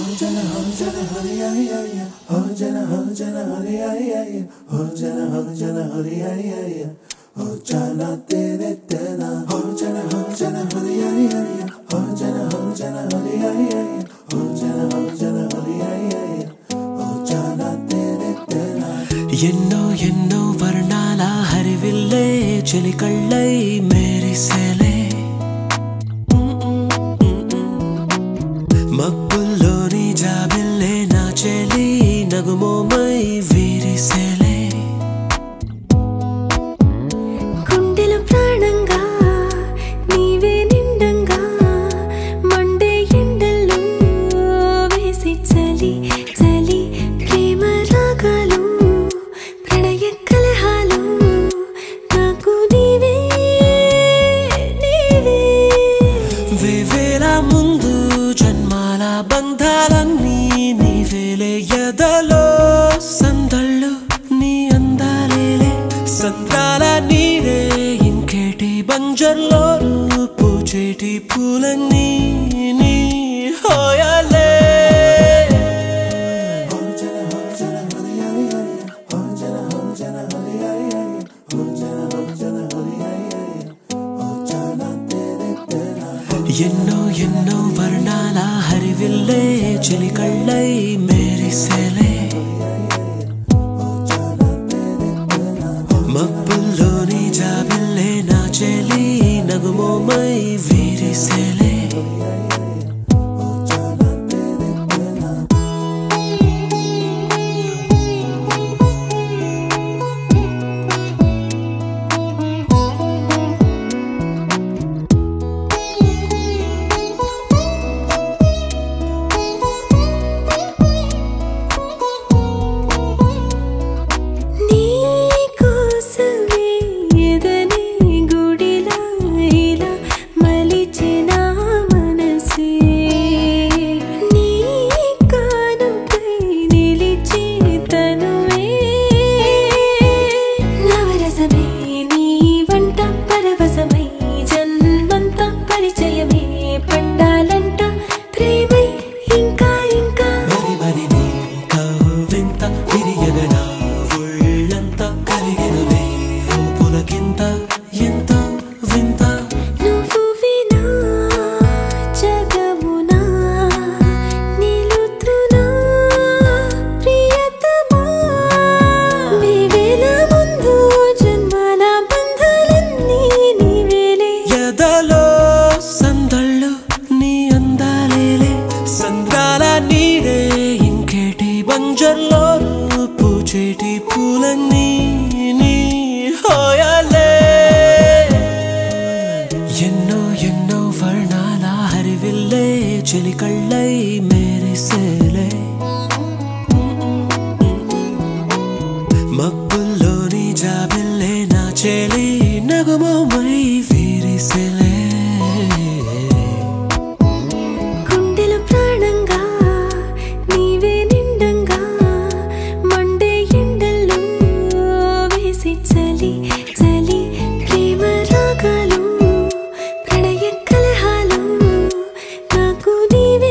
ఎన్నో ఎన్నో వర్ణాల హరివిల్లే చెలికళ్ళై మెరిసేలే మబ్బుల్లోని జాబిల్లే నా చెలి నగుమోమై విరిసేలే గుండెలో ప్రాణంగా నీవే నిండంగా మండే ఎండల్లో వేసి చలి చలి ప్రేమ రాగాలు ప్రణయ కలహాలు నాకు నీవే నీవే వేవేల ముందు జన్మాల బంధాలన్నీ నీవేలే ఎదలో సందళ్ళు నీ అందాలేలే సంద్రాల నీరే ఇంకేటి బంజర్లో పూచేటి పూలన్నీ నీ హోయాలే ఎన్నో ఎన్నో వర్ణాల హరివిల్లే చెలికళ్ళై మెరిసేలే మబ్బుల్లోని జాబిల్లే నా చెలి నగుమోమై విరిసేలే బంజర్లో పూచేటి పూలన్నీ నీ హోయాలే ఎన్నో ఎన్నో వర్ణాల హరివిల్లే చెలికళ్ళై మెరిసేలే మబ్బుల్లోని జాబిల్లే నా చెలి నగుమోమై విరిసేలే గుండెలో ప్రాణంగా నీవే నిండంగా మండే ఎండల్లో వేసి చలి చలి ప్రేమ రాగాలు ప్రణయ కలహాలు నాకు నీవే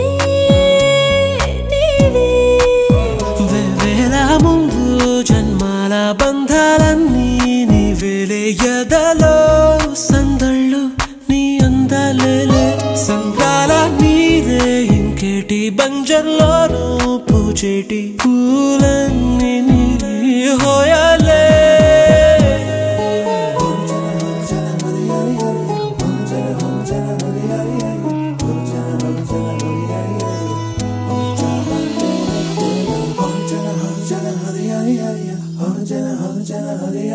నీవే వేవేల ముందు జన్మాల బంధాలన్నీ నీవేలే ఎదలో సందళ్ళు నీ అందాలేలే సంద్రాల నీరే ఇంకేటి బంజర్లోనూ పూచేటి పూలన్నీ నీ హోయాలే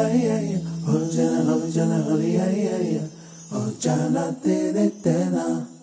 Oh, jana tere tena.